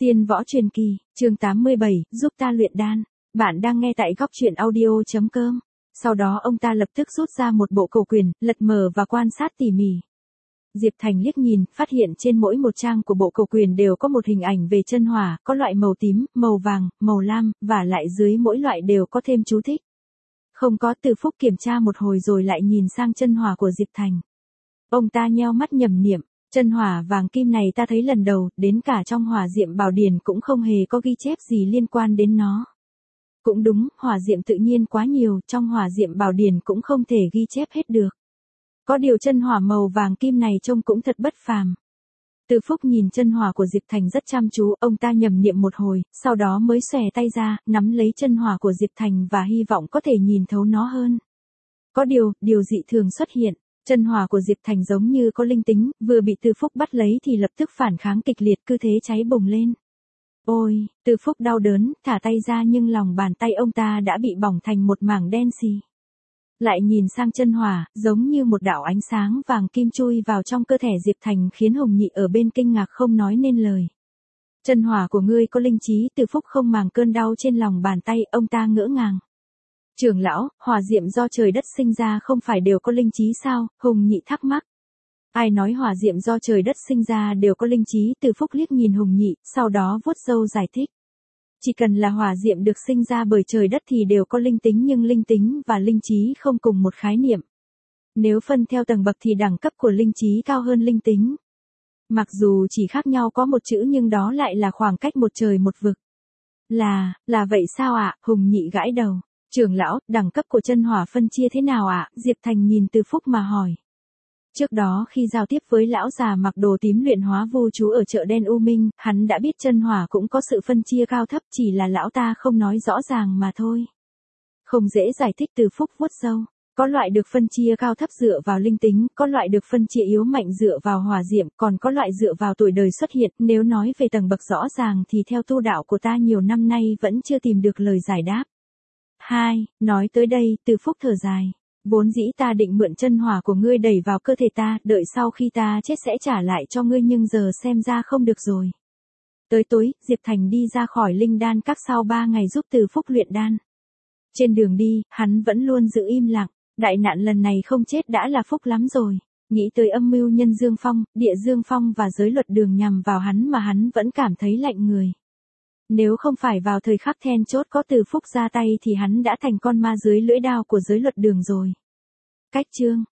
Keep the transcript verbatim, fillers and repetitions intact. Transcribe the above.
Tiên võ truyền kỳ, chương tám mươi bảy, giúp ta luyện đan. Bạn đang nghe tại góc truyện audio chấm com. Sau đó ông ta lập tức rút ra một bộ cổ quyền, lật mở và quan sát tỉ mỉ. Diệp Thành liếc nhìn, phát hiện trên mỗi một trang của bộ cổ quyền đều có một hình ảnh về chân hỏa, có loại màu tím, màu vàng, màu lam, và lại dưới mỗi loại đều có thêm chú thích. Không có. Từ Phúc kiểm tra một hồi rồi lại nhìn sang chân hỏa của Diệp Thành. Ông ta nheo mắt nhẩm niệm. Chân hỏa vàng kim này ta thấy lần đầu, đến cả trong hỏa diệm bảo điển cũng không hề có ghi chép gì liên quan đến nó. Cũng đúng, hỏa diệm tự nhiên quá nhiều, trong hỏa diệm bảo điển cũng không thể ghi chép hết được. Có điều chân hỏa màu vàng kim này trông cũng thật bất phàm. Từ Phúc nhìn chân hỏa của Diệp Thành rất chăm chú, ông ta nhẩm niệm một hồi, sau đó mới xòe tay ra, nắm lấy chân hỏa của Diệp Thành và hy vọng có thể nhìn thấu nó hơn. Có điều, điều dị thường xuất hiện. Chân hỏa của Diệp Thành giống như có linh tính, vừa bị Từ Phúc bắt lấy thì lập tức phản kháng kịch liệt, cứ thế cháy bùng lên. Ôi, Từ Phúc đau đớn, thả tay ra nhưng lòng bàn tay ông ta đã bị bỏng thành một mảng đen xì. Lại nhìn sang chân hỏa, giống như một đạo ánh sáng vàng kim chui vào trong cơ thể Diệp Thành khiến Hồng Nhị ở bên kinh ngạc không nói nên lời. Chân hỏa của ngươi có linh trí. Từ Phúc không màng cơn đau trên lòng bàn tay, ông ta ngỡ ngàng. Trưởng lão, hỏa diệm do trời đất sinh ra không phải đều có linh trí sao? Hồng Nhị thắc mắc. Ai nói hỏa diệm do trời đất sinh ra đều có linh trí? Từ Phúc liếc nhìn Hồng Nhị, sau đó vuốt râu giải thích. Chỉ cần là hỏa diệm được sinh ra bởi trời đất thì đều có linh tính, nhưng linh tính và linh trí không cùng một khái niệm. Nếu phân theo tầng bậc thì đẳng cấp của linh trí cao hơn linh tính. Mặc dù chỉ khác nhau có một chữ nhưng đó lại là khoảng cách một trời một vực. Là, là vậy sao ạ? Hồng Nhị gãi đầu. Trưởng lão, đẳng cấp của chân hỏa phân chia thế nào ạ? Diệp Thành nhìn Từ Phúc mà hỏi. Trước đó khi giao tiếp với lão già mặc đồ tím luyện hóa vô chú ở chợ đen U Minh, hắn đã biết chân hỏa cũng có sự phân chia cao thấp, chỉ là lão ta không nói rõ ràng mà thôi. Không dễ giải thích. Từ Phúc vuốt râu. Có loại được phân chia cao thấp dựa vào linh tính, có loại được phân chia yếu mạnh dựa vào hỏa diệm, còn có loại dựa vào tuổi đời xuất hiện. Nếu nói về tầng bậc rõ ràng thì theo tu đạo của ta nhiều năm nay vẫn chưa tìm được lời giải đáp. Hai, nói tới đây, Từ Phúc thở dài. Vốn dĩ ta định mượn chân hỏa của ngươi đẩy vào cơ thể ta, đợi sau khi ta chết sẽ trả lại cho ngươi, nhưng giờ xem ra không được rồi. Tới tối, Diệp Thành đi ra khỏi linh đan các sau ba ngày giúp Từ Phúc luyện đan. Trên đường đi, hắn vẫn luôn giữ im lặng. Đại nạn lần này không chết đã là phúc lắm rồi. Nghĩ tới âm mưu nhân Dương Phong, địa Dương Phong và giới luật đường nhằm vào hắn mà hắn vẫn cảm thấy lạnh người. Nếu không phải vào thời khắc then chốt có Từ Phúc ra tay thì hắn đã thành con ma dưới lưỡi đao của giới luật đường rồi. Cách chương